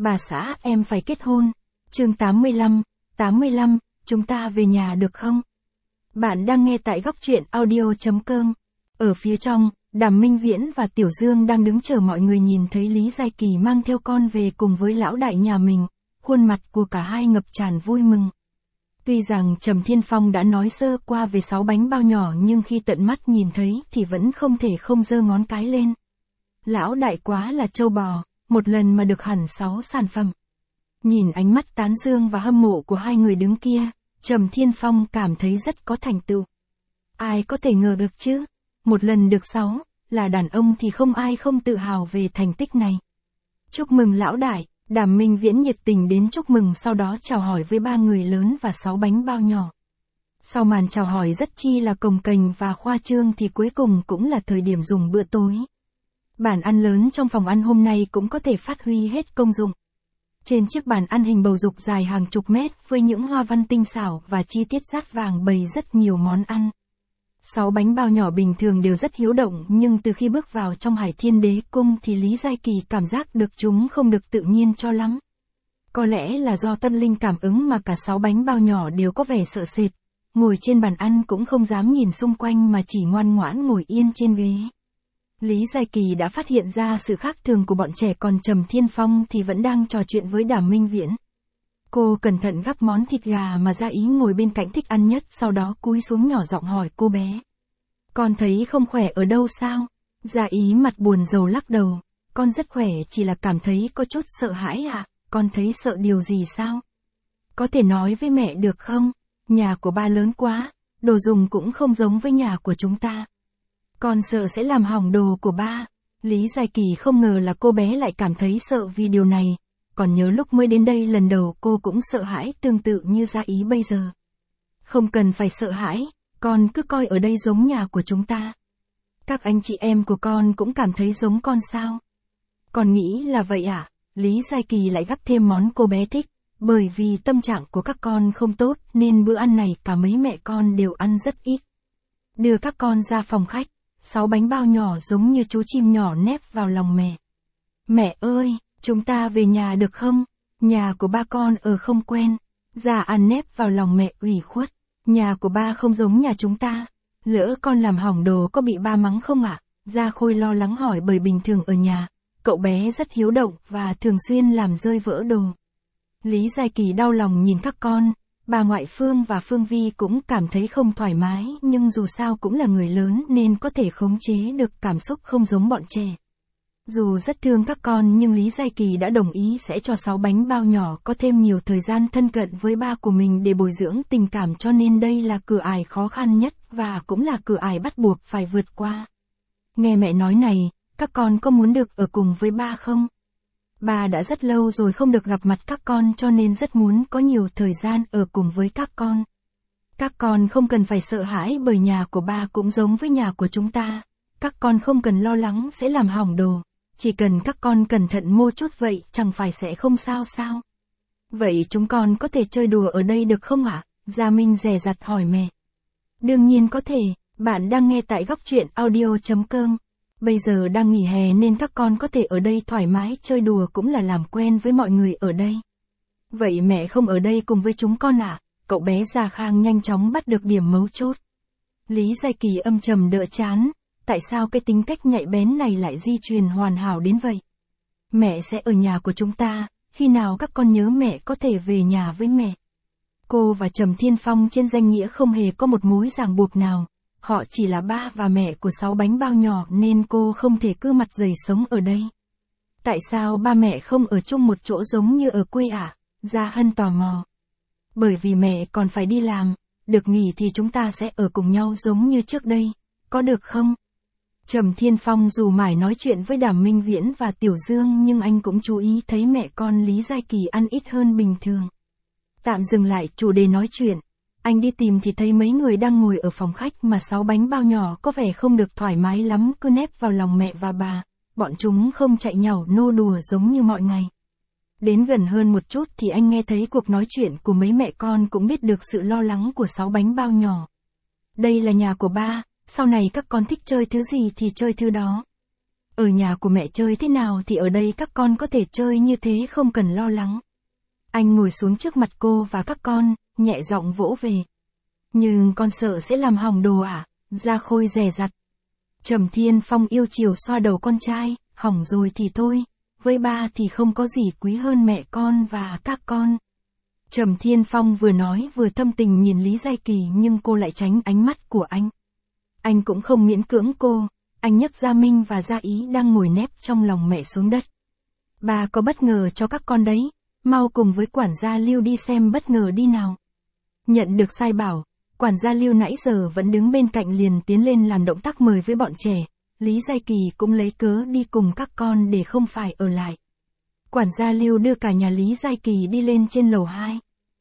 Bà xã em phải kết hôn. Chương 85, chúng ta về nhà được không? Bạn đang nghe tại góc truyện audio.com. Ở phía trong, Đàm Minh Viễn và Tiểu Dương đang đứng chờ mọi người nhìn thấy Lý Giai Kỳ mang theo con về cùng với lão đại nhà mình, khuôn mặt của cả hai ngập tràn vui mừng. Tuy rằng Trầm Thiên Phong đã nói sơ qua về 6 bánh bao nhỏ nhưng khi tận mắt nhìn thấy thì vẫn không thể không giơ ngón cái lên. Lão đại quá là trâu bò, một lần mà được hẳn 6 sản phẩm. Nhìn ánh mắt tán dương và hâm mộ của hai người đứng kia, Trầm Thiên Phong cảm thấy rất có thành tựu. Ai có thể ngờ được chứ? Một lần được 6, là đàn ông thì không ai không tự hào về thành tích này. Chúc mừng lão đại, Đàm Minh Viễn nhiệt tình đến chúc mừng, sau đó chào hỏi với 3 người lớn và 6 bánh bao nhỏ. Sau màn chào hỏi rất chi là cồng kềnh và khoa trương thì cuối cùng cũng là thời điểm dùng bữa tối. Bàn ăn lớn trong phòng ăn hôm nay cũng có thể phát huy hết công dụng. Trên chiếc bàn ăn hình bầu dục dài hàng chục mét với những hoa văn tinh xảo và chi tiết dát vàng bày rất nhiều món ăn. 6 bánh bao nhỏ bình thường đều rất hiếu động nhưng từ khi bước vào trong Hải Thiên Đế Cung thì Lý Giai Kỳ cảm giác được chúng không được tự nhiên cho lắm. Có lẽ là do tâm linh cảm ứng mà cả 6 bánh bao nhỏ đều có vẻ sợ sệt, ngồi trên bàn ăn cũng không dám nhìn xung quanh mà chỉ ngoan ngoãn ngồi yên trên ghế. Lý Giai Kỳ đã phát hiện ra sự khác thường của bọn trẻ, còn Trầm Thiên Phong thì vẫn đang trò chuyện với Đàm Minh Viễn. Cô cẩn thận gắp món thịt gà mà Gia Ý ngồi bên cạnh thích ăn nhất, sau đó cúi xuống nhỏ giọng hỏi cô bé. Con thấy không khỏe ở đâu sao? Gia Ý mặt buồn rầu lắc đầu. Con rất khỏe, chỉ là cảm thấy có chút sợ hãi ạ. Con thấy sợ điều gì sao? Có thể nói với mẹ được không? Nhà của ba lớn quá, đồ dùng cũng không giống với nhà của chúng ta. Con sợ sẽ làm hỏng đồ của ba. Lý Giai Kỳ không ngờ là cô bé lại cảm thấy sợ vì điều này. Còn nhớ lúc mới đến đây lần đầu cô cũng sợ hãi tương tự như Gia Ý bây giờ. Không cần phải sợ hãi, con cứ coi ở đây giống nhà của chúng ta. Các anh chị em của con cũng cảm thấy giống con sao? Con nghĩ là vậy à? Lý Giai Kỳ lại gắp thêm món cô bé thích. Bởi vì tâm trạng của các con không tốt nên bữa ăn này cả mấy mẹ con đều ăn rất ít. Đưa các con ra phòng khách, 6 bánh bao nhỏ giống như chú chim nhỏ nép vào lòng mẹ. Mẹ ơi, chúng ta về nhà được không? Nhà của ba con ở không quen. Gia An nép vào lòng mẹ ủy khuất. Nhà của ba không giống nhà chúng ta. Lỡ con làm hỏng đồ có bị ba mắng không ạ? Gia Khôi lo lắng hỏi, bởi bình thường ở nhà, cậu bé rất hiếu động và thường xuyên làm rơi vỡ đồ. Lý Giai Kỳ đau lòng nhìn các con. Bà ngoại Phương và Phương Vi cũng cảm thấy không thoải mái, nhưng dù sao cũng là người lớn nên có thể khống chế được cảm xúc không giống bọn trẻ. Dù rất thương các con nhưng Lý Giai Kỳ đã đồng ý sẽ cho 6 bánh bao nhỏ có thêm nhiều thời gian thân cận với ba của mình để bồi dưỡng tình cảm, cho nên đây là cửa ải khó khăn nhất và cũng là cửa ải bắt buộc phải vượt qua. Nghe mẹ nói này, các con có muốn được ở cùng với ba không? Ba đã rất lâu rồi không được gặp mặt các con cho nên rất muốn có nhiều thời gian ở cùng với các con. Các con không cần phải sợ hãi bởi nhà của ba cũng giống với nhà của chúng ta. Các con không cần lo lắng sẽ làm hỏng đồ. Chỉ cần các con cẩn thận mua chút vậy chẳng phải sẽ không sao sao? Vậy chúng con có thể chơi đùa ở đây được không ạ? Gia Minh dè dặt hỏi mẹ. Đương nhiên có thể, bạn đang nghe tại góc truyện audio.com. Bây giờ đang nghỉ hè nên các con có thể ở đây thoải mái chơi đùa cũng là làm quen với mọi người ở đây. Vậy mẹ không ở đây cùng với chúng con à? Cậu bé Gia Khang nhanh chóng bắt được điểm mấu chốt. Lý Giai Kỳ âm trầm đỡ chán. Tại sao cái tính cách nhạy bén này lại di truyền hoàn hảo đến vậy? Mẹ sẽ ở nhà của chúng ta, khi nào các con nhớ mẹ có thể về nhà với mẹ. Cô và Trầm Thiên Phong trên danh nghĩa không hề có một mối ràng buộc nào. Họ chỉ là ba và mẹ của 6 bánh bao nhỏ nên cô không thể cứ mặt dày sống ở đây. Tại sao ba mẹ không ở chung một chỗ giống như ở quê ạ? Gia Hân tò mò. Bởi vì mẹ còn phải đi làm, được nghỉ thì chúng ta sẽ ở cùng nhau giống như trước đây, có được không? Trầm Thiên Phong dù mải nói chuyện với Đàm Minh Viễn và Tiểu Dương nhưng anh cũng chú ý thấy mẹ con Lý Giai Kỳ ăn ít hơn bình thường. Tạm dừng lại chủ đề nói chuyện, anh đi tìm thì thấy mấy người đang ngồi ở phòng khách mà 6 bánh bao nhỏ có vẻ không được thoải mái lắm, cứ nép vào lòng mẹ và bà, bọn chúng không chạy nhảy nô đùa giống như mọi ngày. Đến gần hơn một chút thì anh nghe thấy cuộc nói chuyện của mấy mẹ con, cũng biết được sự lo lắng của 6 bánh bao nhỏ. Đây là nhà của ba. Sau này các con thích chơi thứ gì thì chơi thứ đó. Ở nhà của mẹ chơi thế nào thì ở đây các con có thể chơi như thế không cần lo lắng. Anh ngồi xuống trước mặt cô và các con, nhẹ giọng vỗ về. Nhưng con sợ sẽ làm hỏng đồ à? Gia Khôi dè dặt. Trầm Thiên Phong yêu chiều xoa đầu con trai, hỏng rồi thì thôi, với ba thì không có gì quý hơn mẹ con và các con. Trầm Thiên Phong vừa nói vừa thâm tình nhìn Lý Giai Kỳ nhưng cô lại tránh ánh mắt của anh. Anh cũng không miễn cưỡng cô, anh nhấc Gia Minh và Gia Ý đang ngồi nép trong lòng mẹ xuống đất. Ba có bất ngờ cho các con đấy, mau cùng với quản gia Lưu đi xem bất ngờ đi nào. Nhận được sai bảo, quản gia Lưu nãy giờ vẫn đứng bên cạnh liền tiến lên làm động tác mời với bọn trẻ, Lý Giai Kỳ cũng lấy cớ đi cùng các con để không phải ở lại. Quản gia Lưu đưa cả nhà Lý Giai Kỳ đi lên trên lầu 2.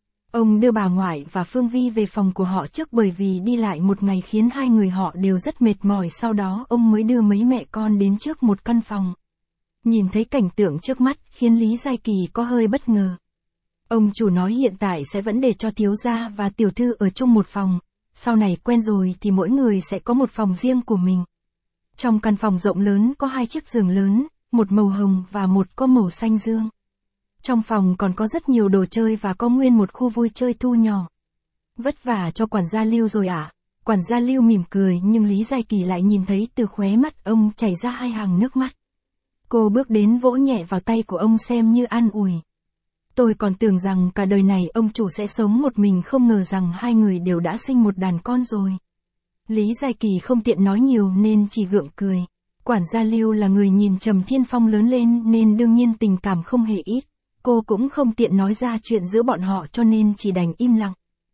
Ông đưa bà ngoại và Phương Vi về phòng của họ trước bởi vì đi lại một ngày khiến hai người họ đều rất mệt mỏi, sau đó ông mới đưa mấy mẹ con đến trước một căn phòng. Nhìn thấy cảnh tượng trước mắt khiến Lý Giai Kỳ có hơi bất ngờ. Ông chủ nói hiện tại sẽ vẫn để cho thiếu gia và tiểu thư ở chung một phòng, sau này quen rồi thì mỗi người sẽ có một phòng riêng của mình. Trong căn phòng rộng lớn có 2 chiếc giường lớn, một màu hồng và một có màu xanh dương. Trong phòng còn có rất nhiều đồ chơi và có nguyên một khu vui chơi thu nhỏ. Vất vả cho quản gia Lưu rồi à? Quản gia Lưu mỉm cười nhưng Lý Giai Kỳ lại nhìn thấy từ khóe mắt ông chảy ra 2 hàng nước mắt. Cô bước đến vỗ nhẹ vào tay của ông xem như an ủi. Tôi còn tưởng rằng cả đời này ông chủ sẽ sống một mình, không ngờ rằng hai người đều đã sinh một đàn con rồi. Lý Giai Kỳ không tiện nói nhiều nên chỉ gượng cười. Quản gia Lưu là người nhìn Trầm Thiên Phong lớn lên nên đương nhiên tình cảm không hề ít. Cô cũng không tiện nói ra chuyện giữa bọn họ cho nên chỉ đành im lặng.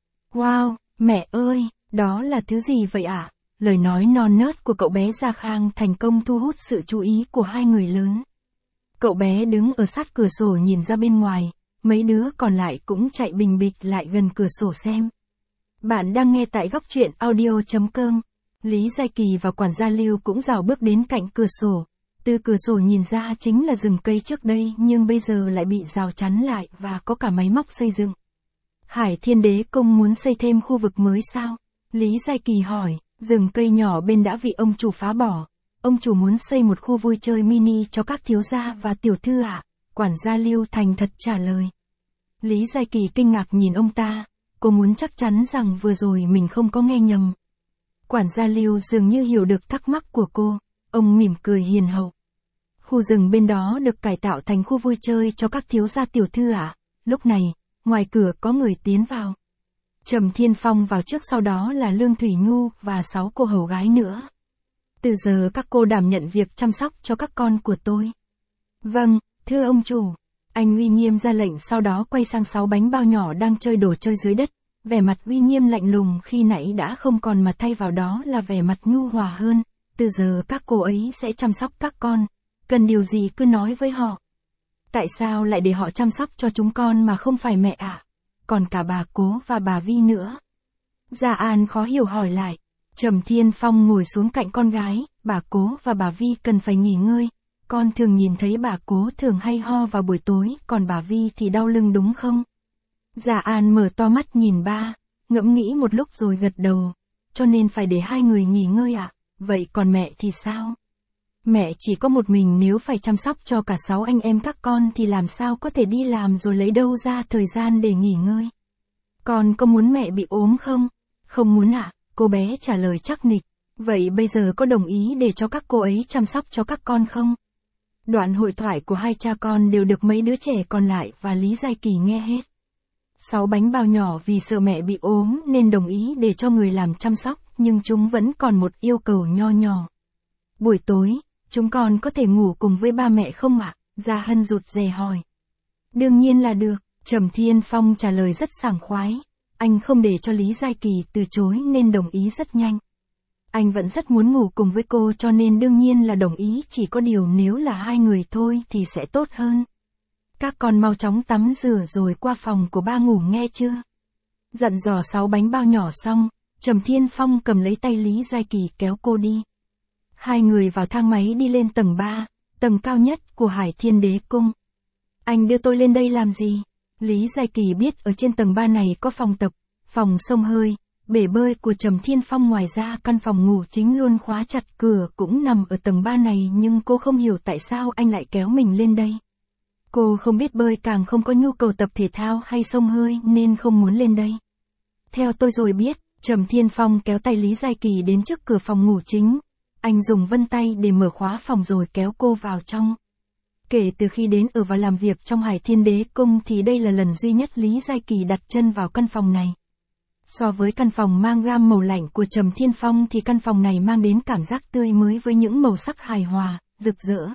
Wow, mẹ ơi, đó là thứ gì vậy ạ? Lời nói non nớt của cậu bé Gia Khang thành công thu hút sự chú ý của hai người lớn. Cậu bé đứng ở sát cửa sổ nhìn ra bên ngoài, mấy đứa còn lại cũng chạy bình bịch lại gần cửa sổ xem. Bạn đang nghe tại góc truyện audio.com. Lý Giai Kỳ và quản gia Lưu cũng rảo bước đến cạnh cửa sổ. Từ cửa sổ nhìn ra chính là rừng cây trước đây nhưng bây giờ lại bị rào chắn lại và có cả máy móc xây dựng. Hải Thiên Đế Cung muốn xây thêm khu vực mới sao? Lý Giai Kỳ hỏi, rừng cây nhỏ bên đã bị ông chủ phá bỏ. Ông chủ muốn xây một khu vui chơi mini cho các thiếu gia và tiểu thư à? Quản gia Lưu thành thật trả lời. Lý Giai Kỳ kinh ngạc nhìn ông ta, cô muốn chắc chắn rằng vừa rồi mình không có nghe nhầm. Quản gia Lưu dường như hiểu được thắc mắc của cô, ông mỉm cười hiền hậu. Khu rừng bên đó được cải tạo thành khu vui chơi cho các thiếu gia tiểu thư à? Lúc này, ngoài cửa có người tiến vào. Trầm Thiên Phong vào trước, sau đó là Lương Thủy Nhu và 6 cô hầu gái nữa. Từ giờ các cô đảm nhận việc chăm sóc cho các con của tôi. Vâng, thưa ông chủ. Anh uy nghiêm ra lệnh, sau đó quay sang 6 bánh bao nhỏ đang chơi đồ chơi dưới đất. Vẻ mặt uy nghiêm lạnh lùng khi nãy đã không còn mà thay vào đó là vẻ mặt nhu hòa hơn. Từ giờ các cô ấy sẽ chăm sóc các con. Cần điều gì cứ nói với họ. Tại sao lại để họ chăm sóc cho chúng con mà không phải mẹ ạ? Còn cả bà Cố và bà Vi nữa. Gia An khó hiểu hỏi lại. Trầm Thiên Phong ngồi xuống cạnh con gái, bà Cố và bà Vi cần phải nghỉ ngơi. Con thường nhìn thấy bà Cố thường hay ho vào buổi tối, còn bà Vi thì đau lưng đúng không? Gia An mở to mắt nhìn ba, ngẫm nghĩ một lúc rồi gật đầu. Cho nên phải để hai người nghỉ ngơi ạ? Vậy còn mẹ thì sao? Mẹ chỉ có một mình, nếu phải chăm sóc cho cả 6 anh em các con thì làm sao có thể đi làm, rồi lấy đâu ra thời gian để nghỉ ngơi? Con có muốn mẹ bị ốm không? Không muốn ạ, cô bé trả lời chắc nịch. Vậy bây giờ có đồng ý để cho các cô ấy chăm sóc cho các con không? Đoạn hội thoại của hai cha con đều được mấy đứa trẻ còn lại và Lý Giai Kỳ nghe hết. 6 bánh bao nhỏ vì sợ mẹ bị ốm nên đồng ý để cho người làm chăm sóc, nhưng chúng vẫn còn một yêu cầu nho nhỏ. Buổi tối, chúng con có thể ngủ cùng với ba mẹ không ạ? Gia Hân rụt rè hỏi. Đương nhiên là được, Trầm Thiên Phong trả lời rất sảng khoái. Anh không để cho Lý Giai Kỳ từ chối nên đồng ý rất nhanh. Anh vẫn rất muốn ngủ cùng với cô cho nên đương nhiên là đồng ý, chỉ có điều nếu là hai người thôi thì sẽ tốt hơn. Các con mau chóng tắm rửa rồi qua phòng của ba ngủ nghe chưa? Dặn dò 6 bánh bao nhỏ xong, Trầm Thiên Phong cầm lấy tay Lý Giai Kỳ kéo cô đi. Hai người vào thang máy đi lên tầng 3, tầng cao nhất của Hải Thiên Đế Cung. Anh đưa tôi lên đây làm gì? Lý Giai Kỳ biết ở trên tầng 3 này có phòng tập, phòng xông hơi, bể bơi của Trầm Thiên Phong. Ngoài ra căn phòng ngủ chính luôn khóa chặt, cửa cũng nằm ở tầng 3 này, nhưng cô không hiểu tại sao anh lại kéo mình lên đây. Cô không biết bơi, càng không có nhu cầu tập thể thao hay xông hơi nên không muốn lên đây. Theo tôi rồi biết, Trầm Thiên Phong kéo tay Lý Giai Kỳ đến trước cửa phòng ngủ chính. Anh dùng vân tay để mở khóa phòng rồi kéo cô vào trong. Kể từ khi đến ở và làm việc trong Hải Thiên Đế Cung thì đây là lần duy nhất Lý Giai Kỳ đặt chân vào căn phòng này. So với căn phòng mang gam màu lạnh của Trầm Thiên Phong thì căn phòng này mang đến cảm giác tươi mới với những màu sắc hài hòa, rực rỡ.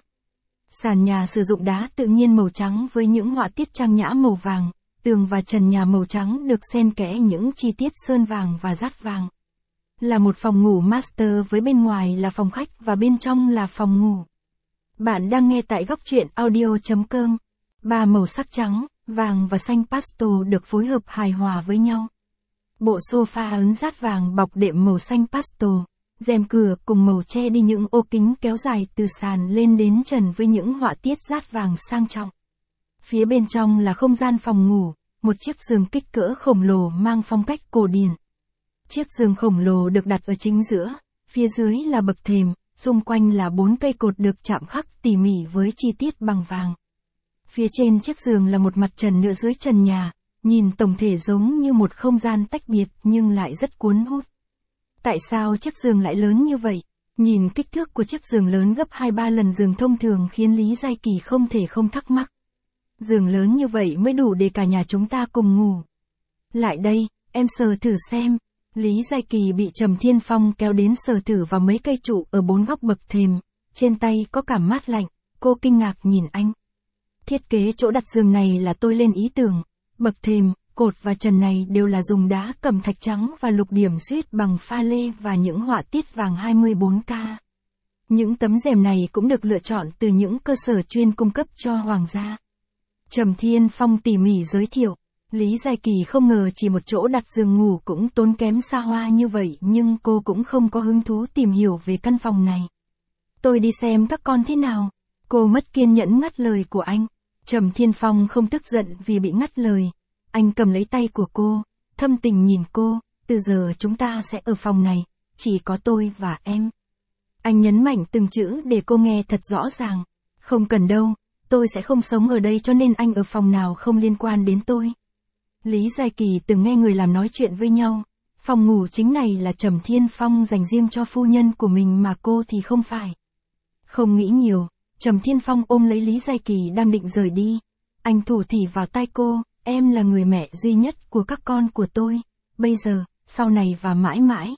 Sàn nhà sử dụng đá tự nhiên màu trắng với những họa tiết trang nhã màu vàng, tường và trần nhà màu trắng được xen kẽ những chi tiết sơn vàng và dát vàng. Là một phòng ngủ master với bên ngoài là phòng khách và bên trong là phòng ngủ. Bạn đang nghe tại Góc Truyện Audio.com. Ba màu sắc trắng, vàng và xanh pastel được phối hợp hài hòa với nhau. Bộ sofa ấn dát vàng bọc đệm màu xanh pastel, rèm cửa cùng màu che đi những ô kính kéo dài từ sàn lên đến trần với những họa tiết dát vàng sang trọng. Phía bên trong là không gian phòng ngủ, một chiếc giường kích cỡ khổng lồ mang phong cách cổ điển. Chiếc giường khổng lồ được đặt ở chính giữa, phía dưới là bậc thềm, xung quanh là 4 cây cột được chạm khắc tỉ mỉ với chi tiết bằng vàng. Phía trên chiếc giường là một mặt trần nữa dưới trần nhà, nhìn tổng thể giống như một không gian tách biệt nhưng lại rất cuốn hút. Tại sao chiếc giường lại lớn như vậy? Nhìn kích thước của chiếc giường lớn gấp 2-3 lần giường thông thường khiến Lý Giai Kỳ không thể không thắc mắc. Giường lớn như vậy mới đủ để cả nhà chúng ta cùng ngủ. Lại đây, em sờ thử xem. Lý Giai Kỳ bị Trầm Thiên Phong kéo đến sờ thử vào mấy cây trụ ở 4 góc bậc thềm, trên tay có cảm mát lạnh, cô kinh ngạc nhìn anh. Thiết kế chỗ đặt giường này là tôi lên ý tưởng, bậc thềm, cột và trần này đều là dùng đá cẩm thạch trắng và lục điểm suýt bằng pha lê và những họa tiết vàng 24K. Những tấm rèm này cũng được lựa chọn từ những cơ sở chuyên cung cấp cho hoàng gia. Trầm Thiên Phong tỉ mỉ giới thiệu. Lý Giai Kỳ không ngờ chỉ một chỗ đặt giường ngủ cũng tốn kém xa hoa như vậy, nhưng cô cũng không có hứng thú tìm hiểu về căn phòng này. Tôi đi xem các con thế nào. Cô mất kiên nhẫn ngắt lời của anh. Trầm Thiên Phong không tức giận vì bị ngắt lời. Anh cầm lấy tay của cô, thâm tình nhìn cô, từ giờ chúng ta sẽ ở phòng này, chỉ có tôi và em. Anh nhấn mạnh từng chữ để cô nghe thật rõ ràng. Không cần đâu, tôi sẽ không sống ở đây cho nên anh ở phòng nào không liên quan đến tôi. Lý Giai Kỳ từng nghe người làm nói chuyện với nhau, phòng ngủ chính này là Trầm Thiên Phong dành riêng cho phu nhân của mình mà cô thì không phải. Không nghĩ nhiều, Trầm Thiên Phong ôm lấy Lý Giai Kỳ đang định rời đi. Anh thủ thỉ vào tai cô, em là người mẹ duy nhất của các con của tôi, bây giờ, sau này và mãi mãi.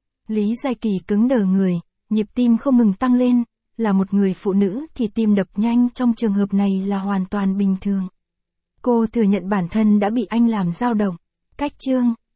Lý Giai Kỳ cứng đờ người, nhịp tim không ngừng tăng lên, là một người phụ nữ thì tim đập nhanh trong trường hợp này là hoàn toàn bình thường. Cô thừa nhận bản thân đã bị anh làm dao động. Cách chương